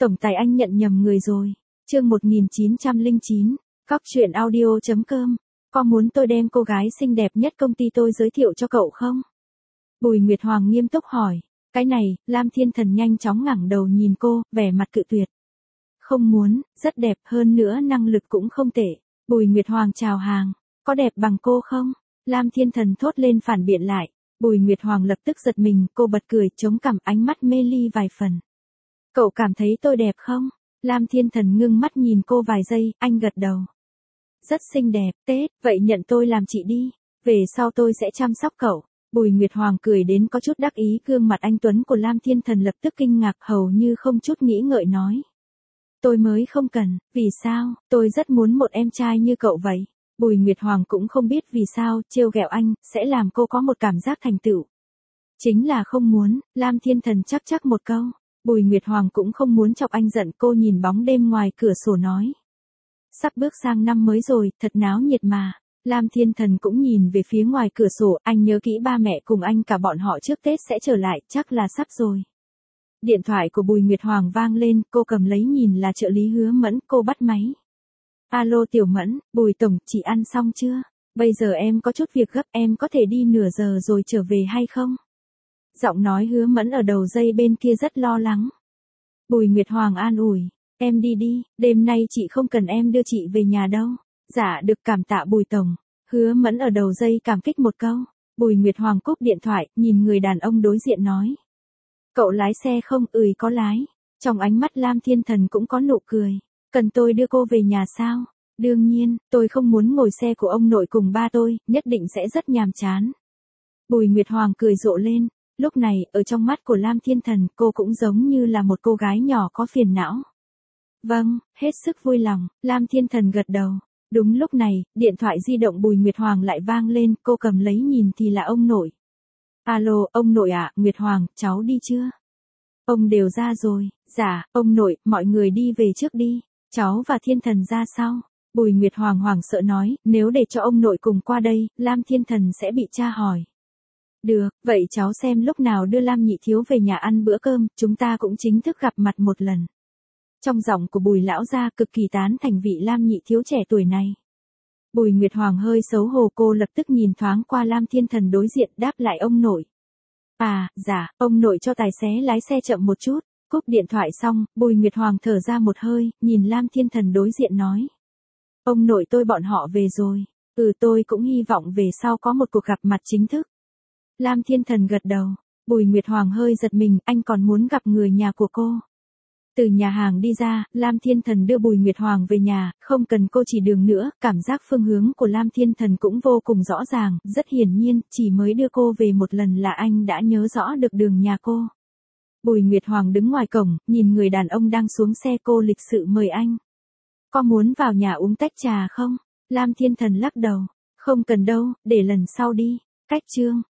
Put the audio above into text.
Tổng tài anh nhận nhầm người rồi. Chương 1909, Cóc truyện audio.com. Có muốn tôi đem cô gái xinh đẹp nhất công ty tôi giới thiệu cho cậu không? Bùi Nguyệt Hoàng nghiêm túc hỏi. Cái này, Lam Thiên Thần nhanh chóng ngẩng đầu nhìn cô, vẻ mặt cự tuyệt. Không muốn, rất đẹp, hơn nữa năng lực cũng không tệ. Bùi Nguyệt Hoàng chào hàng. Có đẹp bằng cô không? Lam Thiên Thần thốt lên phản biện lại. Bùi Nguyệt Hoàng lập tức giật mình, cô bật cười, chống cằm, ánh mắt mê ly vài phần. Cậu cảm thấy tôi đẹp không? Lam Thiên Thần ngưng mắt nhìn cô vài giây, anh gật đầu. Rất xinh đẹp, Tết, vậy nhận tôi làm chị đi. Về sau tôi sẽ chăm sóc cậu. Bùi Nguyệt Hoàng cười đến có chút đắc ý, gương mặt anh tuấn của Lam Thiên Thần lập tức kinh ngạc, hầu như không chút nghĩ ngợi nói. Tôi mới không cần, vì sao, tôi rất muốn một em trai như cậu vậy. Bùi Nguyệt Hoàng cũng không biết vì sao, trêu ghẹo anh, sẽ làm cô có một cảm giác thành tựu. Chính là không muốn, Lam Thiên Thần chắc một câu. Bùi Nguyệt Hoàng cũng không muốn chọc anh giận, cô nhìn bóng đêm ngoài cửa sổ nói. Sắp bước sang năm mới rồi, thật náo nhiệt mà. Lam Thiên Thần cũng nhìn về phía ngoài cửa sổ, anh nhớ kỹ ba mẹ cùng anh cả bọn họ trước Tết sẽ trở lại, chắc là sắp rồi. Điện thoại của Bùi Nguyệt Hoàng vang lên, cô cầm lấy nhìn là trợ lý Hứa Mẫn, cô bắt máy. Alo Tiểu Mẫn, Bùi Tổng, chị ăn xong chưa? Bây giờ em có chút việc gấp, em có thể đi nửa giờ rồi trở về hay không? Giọng nói Hứa Mẫn ở đầu dây bên kia rất lo lắng. Bùi Nguyệt Hoàng an ủi, em đi đi, đêm nay chị không cần em đưa chị về nhà đâu. Dạ được, cảm tạ Bùi Tổng. Hứa Mẫn ở đầu dây cảm kích một câu. Bùi Nguyệt Hoàng cúp điện thoại, nhìn người đàn ông đối diện nói. Cậu lái xe không? Có lái. Trong ánh mắt Lam Thiên Thần cũng có nụ cười. Cần tôi đưa cô về nhà sao? Đương nhiên, tôi không muốn ngồi xe của ông nội cùng ba tôi, nhất định sẽ rất nhàm chán. Bùi Nguyệt Hoàng cười rộ lên. Lúc này, ở trong mắt của Lam Thiên Thần, cô cũng giống như là một cô gái nhỏ có phiền não. Vâng, hết sức vui lòng, Lam Thiên Thần gật đầu. Đúng lúc này, điện thoại di động Bùi Nguyệt Hoàng lại vang lên, cô cầm lấy nhìn thì là ông nội. Alo, ông nội ạ, Nguyệt Hoàng, cháu đi chưa? Ông đều ra rồi. Dạ, ông nội, mọi người đi về trước đi. Cháu và Thiên Thần ra sau. Bùi Nguyệt Hoàng hoảng sợ nói, nếu để cho ông nội cùng qua đây, Lam Thiên Thần sẽ bị tra hỏi. Được, vậy cháu xem lúc nào đưa Lam nhị thiếu về nhà ăn bữa cơm, chúng ta cũng chính thức gặp mặt một lần. Trong giọng của Bùi lão gia cực kỳ tán thành vị Lam nhị thiếu trẻ tuổi này. Bùi Nguyệt Hoàng hơi xấu hổ, cô lập tức nhìn thoáng qua Lam Thiên Thần đối diện, đáp lại ông nội. À, dạ, ông nội cho tài xế lái xe chậm một chút. Cúp điện thoại xong, Bùi Nguyệt Hoàng thở ra một hơi, nhìn Lam Thiên Thần đối diện nói. Ông nội tôi bọn họ về rồi. Tôi cũng hy vọng về sau có một cuộc gặp mặt chính thức. Lam Thiên Thần gật đầu. Bùi Nguyệt Hoàng hơi giật mình, anh còn muốn gặp người nhà của cô. Từ nhà hàng đi ra, Lam Thiên Thần đưa Bùi Nguyệt Hoàng về nhà, không cần cô chỉ đường nữa, cảm giác phương hướng của Lam Thiên Thần cũng vô cùng rõ ràng, rất hiển nhiên, chỉ mới đưa cô về một lần là anh đã nhớ rõ được đường nhà cô. Bùi Nguyệt Hoàng đứng ngoài cổng, nhìn người đàn ông đang xuống xe, cô lịch sự mời anh. Có muốn vào nhà uống tách trà không? Lam Thiên Thần lắc đầu. Không cần đâu, để lần sau đi. Cách chương.